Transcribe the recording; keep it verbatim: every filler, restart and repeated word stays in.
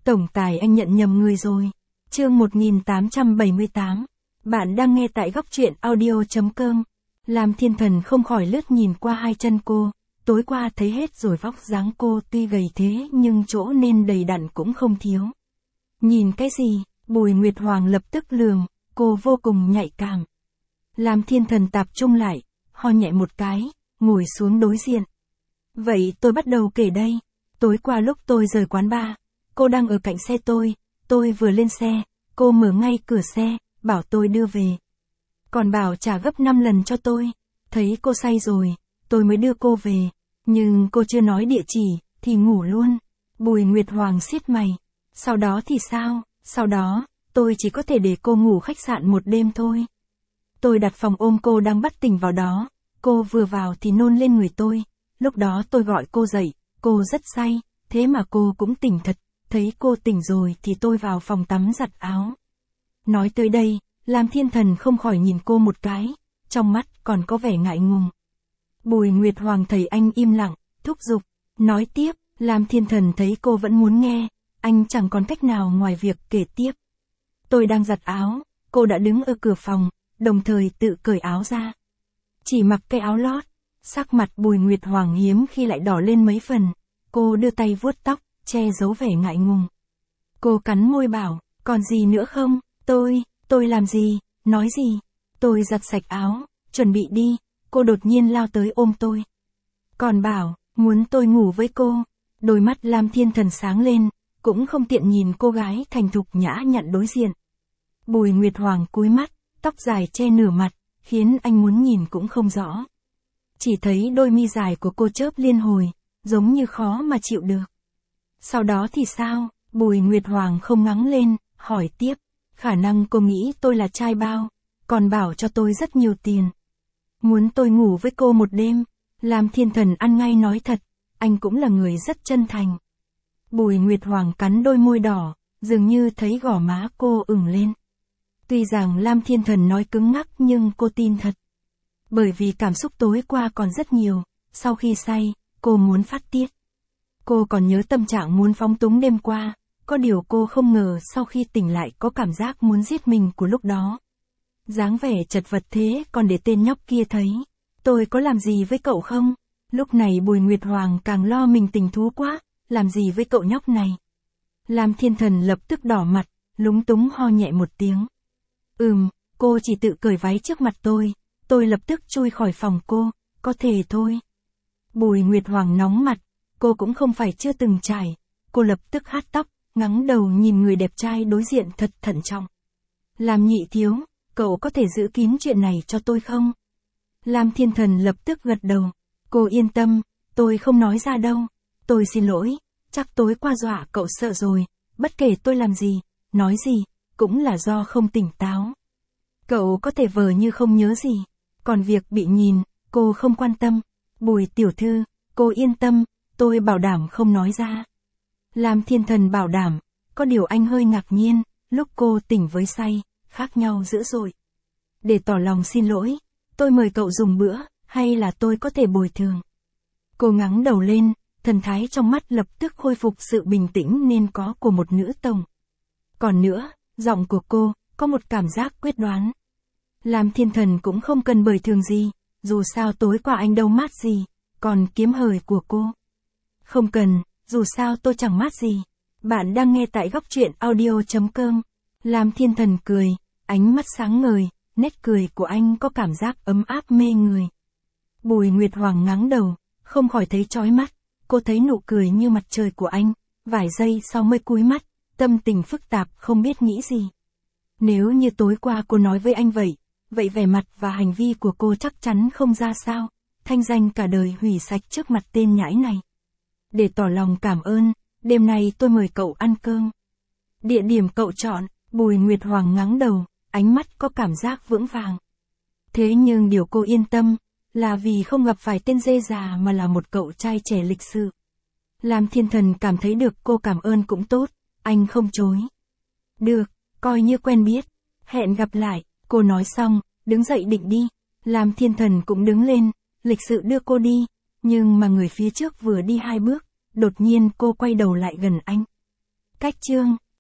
Tổng tài anh nhận nhầm người rồi. Chương một nghìn tám trăm bảy mươi tám. Bạn đang nghe tại góc truyện audio chấm com. Lam Thiên Thần không khỏi lướt nhìn qua hai chân cô. Tối qua thấy hết rồi, vóc dáng cô tuy gầy thế nhưng chỗ nên đầy đặn cũng không thiếu. Nhìn cái gì? Bùi Nguyệt Hoàng lập tức lườm, cô vô cùng nhạy cảm. Lam Thiên Thần tập trung lại, ho nhẹ một cái, ngồi xuống đối diện. Vậy tôi bắt đầu kể đây. Tối qua lúc tôi rời quán bar, cô đang ở cạnh xe tôi, tôi vừa lên xe, cô mở ngay cửa xe, bảo tôi đưa về. Còn bảo trả gấp năm lần cho tôi. Thấy cô say rồi, tôi mới đưa cô về, nhưng cô chưa nói địa chỉ, thì ngủ luôn. Bùi Nguyệt Hoàng siết mày. Sau đó thì sao? Sau đó, tôi chỉ có thể để cô ngủ khách sạn một đêm thôi. Tôi đặt phòng ôm cô đang bất tỉnh vào đó, cô vừa vào thì nôn lên người tôi. Lúc đó tôi gọi cô dậy, cô rất say, thế mà cô cũng tỉnh thật. Thấy cô tỉnh rồi thì tôi vào phòng tắm giặt áo. Nói tới đây, Lam Thiên Thần không khỏi nhìn cô một cái, trong mắt còn có vẻ ngại ngùng. Bùi Nguyệt Hoàng thấy anh im lặng, thúc giục, nói tiếp. Lam Thiên Thần thấy cô vẫn muốn nghe, anh chẳng còn cách nào ngoài việc kể tiếp. Tôi đang giặt áo, cô đã đứng ở cửa phòng, đồng thời tự cởi áo ra. Chỉ mặc cái áo lót, sắc mặt Bùi Nguyệt Hoàng hiếm khi lại đỏ lên mấy phần. Cô đưa tay vuốt tóc, che giấu vẻ ngại ngùng. Cô cắn môi bảo, còn gì nữa không? Tôi, tôi làm gì? Nói gì? Tôi giặt sạch áo, chuẩn bị đi, cô đột nhiên lao tới ôm tôi. Còn bảo, muốn tôi ngủ với cô. Đôi mắt Lam Thiên Thần sáng lên, cũng không tiện nhìn cô gái thành thục nhã nhặn đối diện. Bùi Nguyệt Hoàng cúi mắt, tóc dài che nửa mặt, khiến anh muốn nhìn cũng không rõ. Chỉ thấy đôi mi dài của cô chớp liên hồi, giống như khó mà chịu được. Sau đó thì sao? Bùi Nguyệt Hoàng không ngắng lên, hỏi tiếp. Khả năng cô nghĩ tôi là trai bao, còn bảo cho tôi rất nhiều tiền. Muốn tôi ngủ với cô một đêm. Lam Thiên Thần ăn ngay nói thật, anh cũng là người rất chân thành. Bùi Nguyệt Hoàng cắn đôi môi đỏ, dường như thấy gò má cô ửng lên. Tuy rằng Lam Thiên Thần nói cứng ngắc nhưng cô tin thật. Bởi vì cảm xúc tối qua còn rất nhiều, sau khi say, cô muốn phát tiết. Cô còn nhớ tâm trạng muốn phóng túng đêm qua, có điều cô không ngờ sau khi tỉnh lại có cảm giác muốn giết mình của lúc đó. Dáng vẻ chật vật thế còn để tên nhóc kia thấy. Tôi có làm gì với cậu không? Lúc này Bùi Nguyệt Hoàng càng lo mình tình thú quá, làm gì với cậu nhóc này? Lam Thiên Thần lập tức đỏ mặt, lúng túng ho nhẹ một tiếng. Ừm, cô chỉ tự cởi váy trước mặt tôi, tôi lập tức chui khỏi phòng cô, có thể thôi. Bùi Nguyệt Hoàng nóng mặt, cô cũng không phải chưa từng trải, cô lập tức hát tóc, ngắng đầu nhìn người đẹp trai đối diện thật thận trọng. Lam nhị thiếu, cậu có thể giữ kín chuyện này cho tôi không? Lam Thiên Thần lập tức gật đầu. Cô yên tâm, tôi không nói ra đâu. Tôi xin lỗi, chắc tối qua dọa cậu sợ rồi, bất kể tôi làm gì, nói gì, cũng là do không tỉnh táo. Cậu có thể vờ như không nhớ gì, còn việc bị nhìn, cô không quan tâm. Bùi tiểu thư, cô yên tâm, tôi bảo đảm không nói ra. Lam Thiên Thần bảo đảm, có điều anh hơi ngạc nhiên, lúc cô tỉnh với say, khác nhau dữ dội. Để tỏ lòng xin lỗi, tôi mời cậu dùng bữa, hay là tôi có thể bồi thường? Cô ngắng đầu lên, thần thái trong mắt lập tức khôi phục sự bình tĩnh nên có của một nữ tổng. Còn nữa, giọng của cô, có một cảm giác quyết đoán. Lam Thiên Thần cũng không cần bồi thường gì, dù sao tối qua anh đâu mát gì, còn kiếm hời của cô. Không cần, dù sao tôi chẳng mát gì. Bạn đang nghe tại góc truyện audio chấm com. Lam Thiên Thần cười, ánh mắt sáng ngời, nét cười của anh có cảm giác ấm áp mê người. Bùi Nguyệt Hoàng ngắng đầu, không khỏi thấy chói mắt, cô thấy nụ cười như mặt trời của anh, vài giây sau mới cúi mắt, tâm tình phức tạp không biết nghĩ gì. Nếu như tối qua cô nói với anh vậy, vậy vẻ mặt và hành vi của cô chắc chắn không ra sao, thanh danh cả đời hủy sạch trước mặt tên nhãi này. Để tỏ lòng cảm ơn, đêm nay tôi mời cậu ăn cơm. Địa điểm cậu chọn. Bùi Nguyệt Hoàng ngắng đầu, ánh mắt có cảm giác vững vàng. Thế nhưng điều cô yên tâm, là vì không gặp phải tên dê già mà là một cậu trai trẻ lịch sự. Lam Thiên Thần cảm thấy được cô cảm ơn cũng tốt, anh không chối. Được, coi như quen biết, hẹn gặp lại, cô nói xong, đứng dậy định đi. Lam Thiên Thần cũng đứng lên, lịch sự đưa cô đi, nhưng mà người phía trước vừa đi hai bước, đột nhiên cô quay đầu lại gần anh. Cách chương